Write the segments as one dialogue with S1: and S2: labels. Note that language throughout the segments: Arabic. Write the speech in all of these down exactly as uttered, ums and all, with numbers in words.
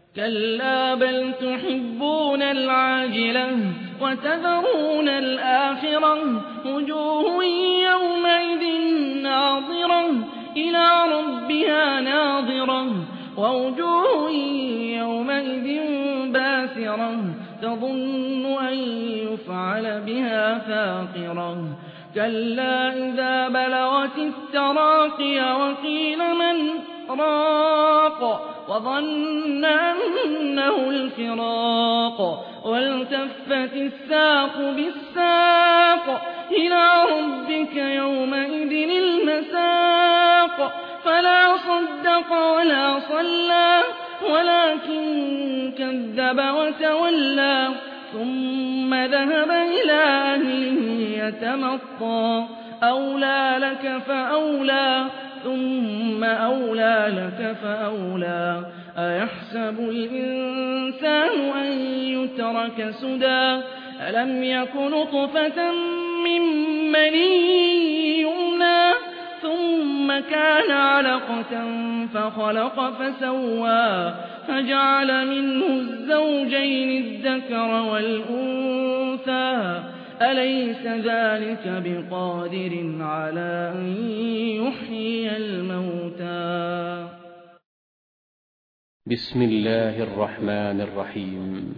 S1: كَلَّا بَلْ تُحِبُّونَ الْعَاجِلَةَ وَتَذَرُونَ الْآخِرَةَ وُجُوهٌ يَوْمَئِذٍ نَّاضِرَةٌ إِلَىٰ رَبِّهَا نَاظِرَةٌ وَوُجُوهٌ يَوْمَئِذٍ بَاسِرَةٌ تَظُنُّ أَن يُفْعَلَ بِهَا فَاقِرَةٌ كَلَّا إِذَا بَلَغَتِ التَّرَاقِيَ وَقِيلَ مَنْ ۜ رَاقٍ وَظَنَّ أَنَّهُ الْفِرَاقُ وَالْتَفَّتِ السَّاقُ بِالسَّاقِ إِلَىٰ رَبِّكَ يَوْمَئِذٍ الْمَسَاقُ فَلَا صَدَّقَ وَلَا صَلَّىٰ وَلَٰكِن كَذَّبَ وَتَوَلَّىٰ ثُمَّ ذَهَبَ إِلَىٰ أَهْلِهِ يَتَمَطَّىٰ أَوْلَىٰ لَكَ فَأَوْلَىٰ ثُمَّ أَوْلَىٰ لَكَ فَأَوْلَىٰ أَيَحْسَبُ الْإِنسَانُ أَن يُتْرَكَ سُدًى أَلَمْ يَكُ نُطْفَةً مِّن مَّنِيٍّ يُمْنَىٰ ثُمَّ كَانَ عَلَقَةً فَخَلَقَ فَسَوَّىٰ فَجَعَلَ مِنْهُ الزَّوْجَيْنِ الذَّكَرَ وَالْأُنثَىٰ أَلَيْسَ ذَٰلِكَ بِقَادِرٍ عَلَىٰ أَن يُحْيِيَ الْمَوْتَىٰ
S2: بسم الله الرحمن الرحيم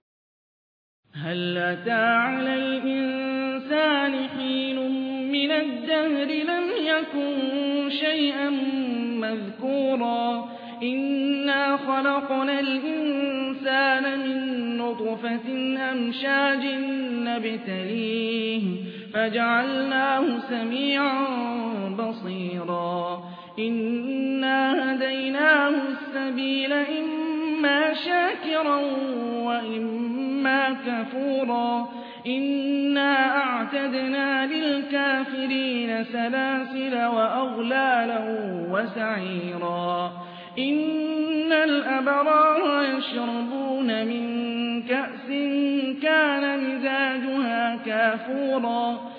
S1: هَلْ أَتَىٰ عَلَى الْإِنسَانِ حِينٌ مِّنَ الدَّهْرِ لَمْ يَكُن شَيْئًا مَّذْكُورًا إِنَّا خَلَقْنَا الْإِنسَانَ مِن نُّطْفَةٍ أَمْشَاجٍ نَّبْتَلِيهِ فَجَعَلْنَاهُ سَمِيعًا بَصِيرًا إِنَّا هَدَيْنَاهُ السَّبِيلَ إِمَّا شَاكِرًا وَإِمَّا كَفُورًا إِنَّا أَعْتَدْنَا لِلْكَافِرِينَ سَلَاسِلَ وَأَغْلَالًا وَسَعِيرًا إِنَّ الْأَبْرَارَ يَشْرَبُونَ مِن كَأْسٍ كَانَ مِزَاجُهَا كَافُورًا